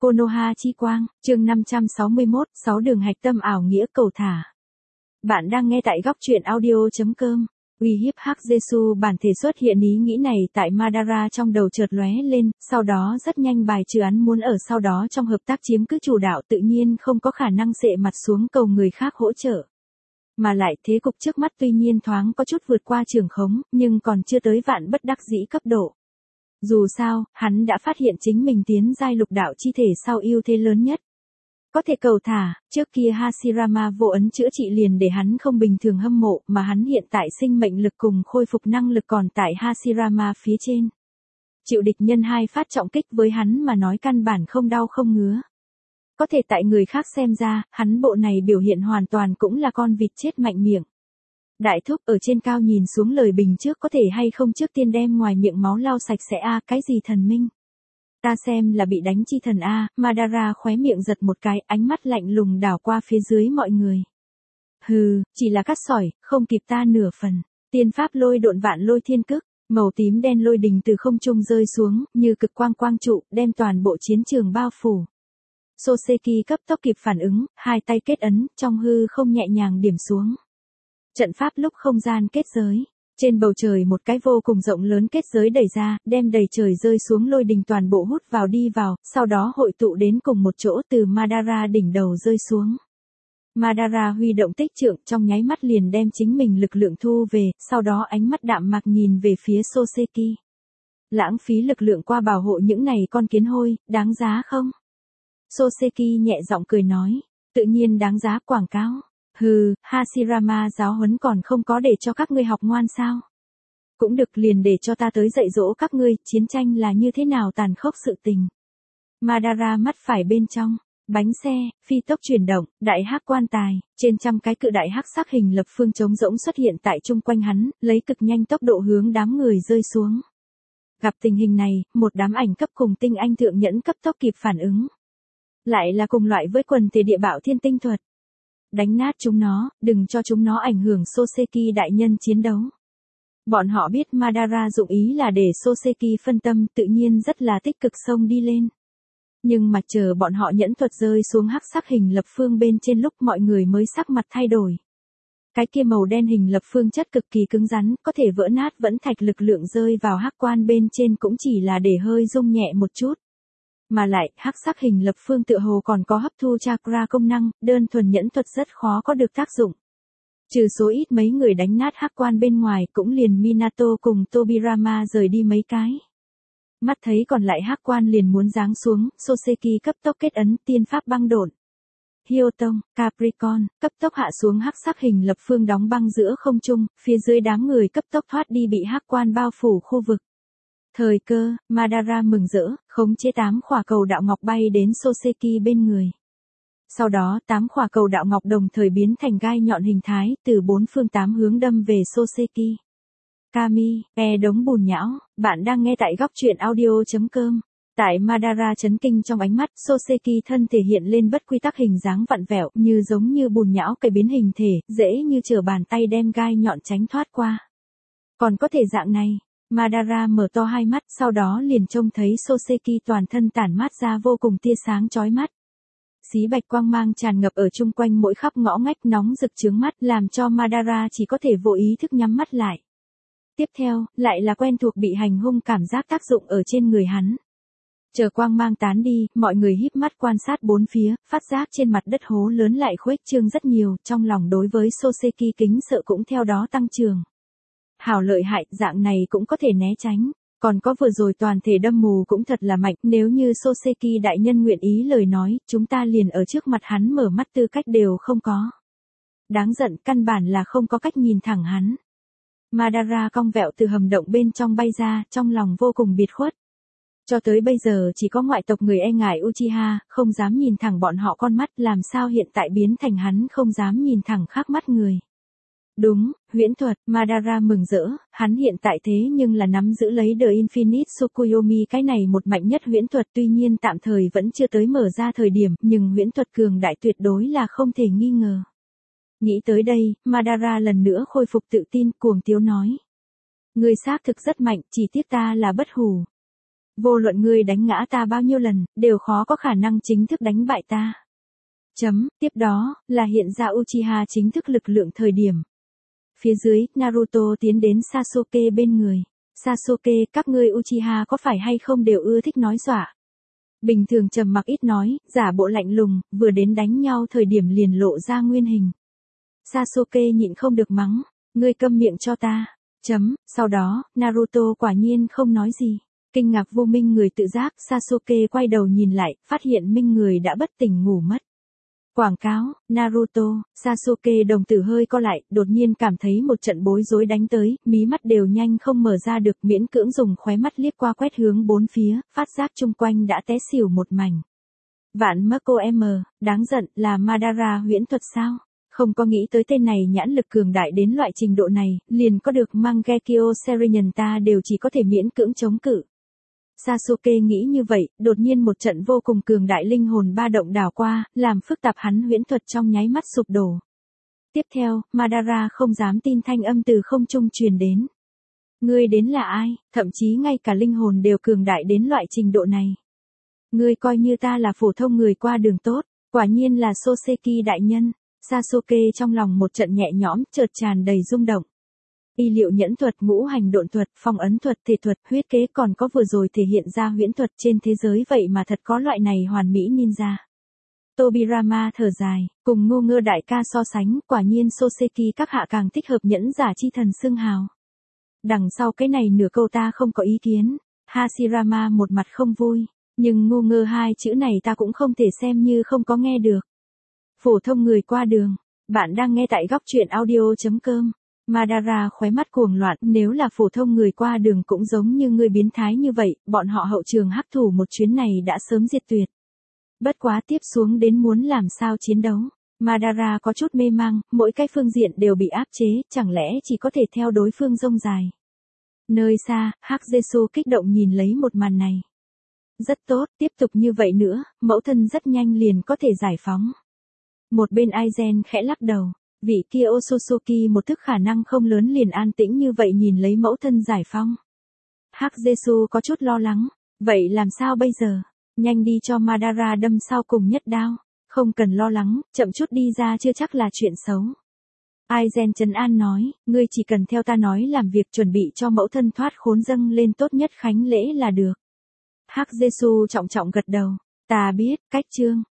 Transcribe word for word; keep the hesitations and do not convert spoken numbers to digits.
Konoha chi quang, chương năm trăm sáu mươi mốt, sáu đường hạch tâm ảo nghĩa cầu thả. Bạn đang nghe tại góc truyện audio chấm com. Uy hiếp Hắc Jesu bản thể xuất hiện ý nghĩ này tại Madara trong đầu chợt lóe lên, sau đó rất nhanh bài trừ án muốn ở sau đó trong hợp tác chiếm cứ chủ đạo tự nhiên không có khả năng sệ mặt xuống cầu người khác hỗ trợ. Mà lại thế cục trước mắt tuy nhiên thoáng có chút vượt qua trường khống, nhưng còn chưa tới vạn bất đắc dĩ cấp độ. Dù sao, hắn đã phát hiện chính mình tiến giai lục đạo chi thể sau ưu thế lớn nhất. Có thể cầu thả, trước kia Hashirama vô ấn chữa trị liền để hắn không bình thường hâm mộ mà hắn hiện tại sinh mệnh lực cùng khôi phục năng lực còn tại Hashirama phía trên. Chịu địch nhân hai phát trọng kích với hắn mà nói căn bản không đau không ngứa. Có thể tại người khác xem ra, hắn bộ này biểu hiện hoàn toàn cũng là con vịt chết mạnh miệng. Đại thúc ở trên cao nhìn xuống lời bình trước có thể hay không trước tiên đem ngoài miệng máu lau sạch sẽ a à, cái gì thần minh. Ta xem là bị đánh chi thần a à, Madara khóe miệng giật một cái, ánh mắt lạnh lùng đảo qua phía dưới mọi người. Hừ, chỉ là cắt sỏi, không kịp ta nửa phần. Tiên pháp lôi độn vạn lôi thiên cức, màu tím đen lôi đình từ không trung rơi xuống, như cực quang quang trụ, đem toàn bộ chiến trường bao phủ. Soseki cấp tốc kịp phản ứng, hai tay kết ấn, trong hư không nhẹ nhàng điểm xuống. Trận pháp lúc không gian kết giới. Trên bầu trời một cái vô cùng rộng lớn kết giới đẩy ra, đem đầy trời rơi xuống lôi đình toàn bộ hút vào đi vào, sau đó hội tụ đến cùng một chỗ từ Madara đỉnh đầu rơi xuống. Madara huy động tích trượng trong nháy mắt liền đem chính mình lực lượng thu về, sau đó ánh mắt đạm mạc nhìn về phía Soseki. Lãng phí lực lượng qua bảo hộ những này con kiến hôi, đáng giá không? Soseki nhẹ giọng cười nói, tự nhiên đáng giá quảng cáo. Hừ, Hashirama giáo huấn còn không có để cho các ngươi học ngoan sao? Cũng được liền để cho ta tới dạy dỗ các ngươi, chiến tranh là như thế nào tàn khốc sự tình. Madara mắt phải bên trong, bánh xe, phi tốc chuyển động, đại hắc quan tài, trên trăm cái cự đại hắc sắc hình lập phương trống rỗng xuất hiện tại chung quanh hắn, lấy cực nhanh tốc độ hướng đám người rơi xuống. Gặp tình hình này, một đám ảnh cấp cùng tinh anh thượng nhẫn cấp tốc kịp phản ứng. Lại là cùng loại với quần thể địa bạo thiên tinh thuật. Đánh nát chúng nó, đừng cho chúng nó ảnh hưởng Soseki đại nhân chiến đấu. Bọn họ biết Madara dụng ý là để Soseki phân tâm tự nhiên rất là tích cực xông đi lên. Nhưng mà chờ bọn họ nhẫn thuật rơi xuống hắc sắc hình lập phương bên trên lúc mọi người mới sắc mặt thay đổi. Cái kia màu đen hình lập phương chất cực kỳ cứng rắn, có thể vỡ nát vẫn thạch lực lượng rơi vào hắc quan bên trên cũng chỉ là để hơi rung nhẹ một chút. Mà lại, hắc sắc hình lập phương tựa hồ còn có hấp thu chakra công năng, đơn thuần nhẫn thuật rất khó có được tác dụng. Trừ số ít mấy người đánh nát hắc quan bên ngoài cũng liền Minato cùng Tobirama rời đi mấy cái. Mắt thấy còn lại hắc quan liền muốn giáng xuống, Soseki cấp tốc kết ấn tiên pháp băng độn. Hyotong, Capricorn, cấp tốc hạ xuống hắc sắc hình lập phương đóng băng giữa không trung, phía dưới đám người cấp tốc thoát đi bị hắc quan bao phủ khu vực. Thời cơ, Madara mừng rỡ, khống chế tám khỏa cầu đạo ngọc bay đến Soseki bên người. Sau đó, tám khỏa cầu đạo ngọc đồng thời biến thành gai nhọn hình thái, từ bốn phương tám hướng đâm về Soseki. Kami, e đống bùn nhão, bạn đang nghe tại góc truyện audio chấm com. Tại Madara chấn kinh trong ánh mắt, Soseki thân thể hiện lên bất quy tắc hình dáng vặn vẹo, như giống như bùn nhão cái biến hình thể, dễ như trở bàn tay đem gai nhọn tránh thoát qua. Còn có thể dạng này. Madara mở to hai mắt, sau đó liền trông thấy Soseki toàn thân tản mát ra vô cùng tia sáng chói mắt. Xí bạch quang mang tràn ngập ở chung quanh mỗi khắp ngõ ngách nóng rực chướng mắt làm cho Madara chỉ có thể vô ý thức nhắm mắt lại. Tiếp theo, lại là quen thuộc bị hành hung cảm giác tác dụng ở trên người hắn. Chờ quang mang tán đi, mọi người híp mắt quan sát bốn phía, phát giác trên mặt đất hố lớn lại khuếch trương rất nhiều, trong lòng đối với Soseki kính sợ cũng theo đó tăng trưởng. Hảo lợi hại, dạng này cũng có thể né tránh. Còn có vừa rồi toàn thể đâm mù cũng thật là mạnh, nếu như Soseki đại nhân nguyện ý lời nói, chúng ta liền ở trước mặt hắn mở mắt tư cách đều không có. Đáng giận, căn bản là không có cách nhìn thẳng hắn. Madara cong vẹo từ hầm động bên trong bay ra, trong lòng vô cùng biệt khuất. Cho tới bây giờ chỉ có ngoại tộc người e ngại Uchiha, không dám nhìn thẳng bọn họ con mắt, làm sao hiện tại biến thành hắn không dám nhìn thẳng khác mắt người. Đúng, huyễn thuật, Madara mừng rỡ, hắn hiện tại thế nhưng là nắm giữ lấy The Infinite Tsukuyomi cái này một mạnh nhất huyễn thuật tuy nhiên tạm thời vẫn chưa tới mở ra thời điểm, nhưng huyễn thuật cường đại tuyệt đối là không thể nghi ngờ. Nghĩ tới đây, Madara lần nữa khôi phục tự tin, cuồng tiếu nói. Người xác thực rất mạnh, chỉ tiếc ta là bất hủ. Vô luận ngươi đánh ngã ta bao nhiêu lần, đều khó có khả năng chính thức đánh bại ta. Chấm, tiếp đó, là hiện ra Uchiha chính thức lực lượng thời điểm. Phía dưới, Naruto tiến đến Sasuke bên người. Sasuke, các ngươi Uchiha có phải hay không đều ưa thích nói dọa. Bình thường trầm mặc ít nói, giả bộ lạnh lùng, vừa đến đánh nhau thời điểm liền lộ ra nguyên hình. Sasuke nhịn không được mắng, ngươi câm miệng cho ta. Chấm, sau đó, Naruto quả nhiên không nói gì. Kinh ngạc vô minh người tự giác, Sasuke quay đầu nhìn lại, phát hiện minh người đã bất tỉnh ngủ mất. Quảng cáo, Naruto, Sasuke đồng tử hơi co lại, đột nhiên cảm thấy một trận bối rối đánh tới, mí mắt đều nhanh không mở ra được, miễn cưỡng dùng khóe mắt liếc qua quét hướng bốn phía, phát giác chung quanh đã té xỉu một mảnh. Vạn Marco M, đáng giận, là Madara huyễn thuật sao? Không có nghĩ tới tên này nhãn lực cường đại đến loại trình độ này, liền có được Mangekyo Sharingan ta đều chỉ có thể miễn cưỡng chống cự. Sasuke nghĩ như vậy, đột nhiên một trận vô cùng cường đại linh hồn ba động đảo qua, làm phức tạp hắn huyễn thuật trong nháy mắt sụp đổ. Tiếp theo, Madara không dám tin thanh âm từ không trung truyền đến. Ngươi đến là ai, thậm chí ngay cả linh hồn đều cường đại đến loại trình độ này. Ngươi coi như ta là phổ thông người qua đường tốt, quả nhiên là Soseki đại nhân. Sasuke trong lòng một trận nhẹ nhõm, chợt tràn đầy rung động. Y liệu nhẫn thuật, ngũ hành độn thuật, phong ấn thuật, thể thuật, huyết kế còn có vừa rồi thể hiện ra huyễn thuật trên thế giới vậy mà thật có loại này hoàn mỹ ninja. Tobirama thở dài, cùng Ngô Ngơ đại ca so sánh, quả nhiên Soseki các hạ càng thích hợp nhẫn giả chi thần xưng hào. Đằng sau cái này nửa câu ta không có ý kiến. Hashirama một mặt không vui, nhưng Ngô Ngơ hai chữ này ta cũng không thể xem như không có nghe được. Phổ thông người qua đường, bạn đang nghe tại góc truyện audio chấm com. Madara khóe mắt cuồng loạn, nếu là phổ thông người qua đường cũng giống như người biến thái như vậy, bọn họ hậu trường hắc thủ một chuyến này đã sớm diệt tuyệt. Bất quá tiếp xuống đến muốn làm sao chiến đấu. Madara có chút mê mang, mỗi cái phương diện đều bị áp chế, chẳng lẽ chỉ có thể theo đối phương rông dài. Nơi xa, Hắc Jesu kích động nhìn lấy một màn này. Rất tốt, tiếp tục như vậy nữa, mẫu thân rất nhanh liền có thể giải phóng. Một bên Aizen khẽ lắc đầu. Vị kia Otsutsuki một thức khả năng không lớn liền an tĩnh như vậy nhìn lấy mẫu thân giải phóng. Hắc Jesu có chút lo lắng. Vậy làm sao bây giờ? Nhanh đi cho Madara đâm sau cùng nhất đao. Không cần lo lắng, chậm chút đi ra chưa chắc là chuyện xấu. Aizen trấn an nói, ngươi chỉ cần theo ta nói làm việc chuẩn bị cho mẫu thân thoát khốn dâng lên tốt nhất khánh lễ là được. Hắc Jesu trọng trọng gật đầu. Ta biết, cách chương.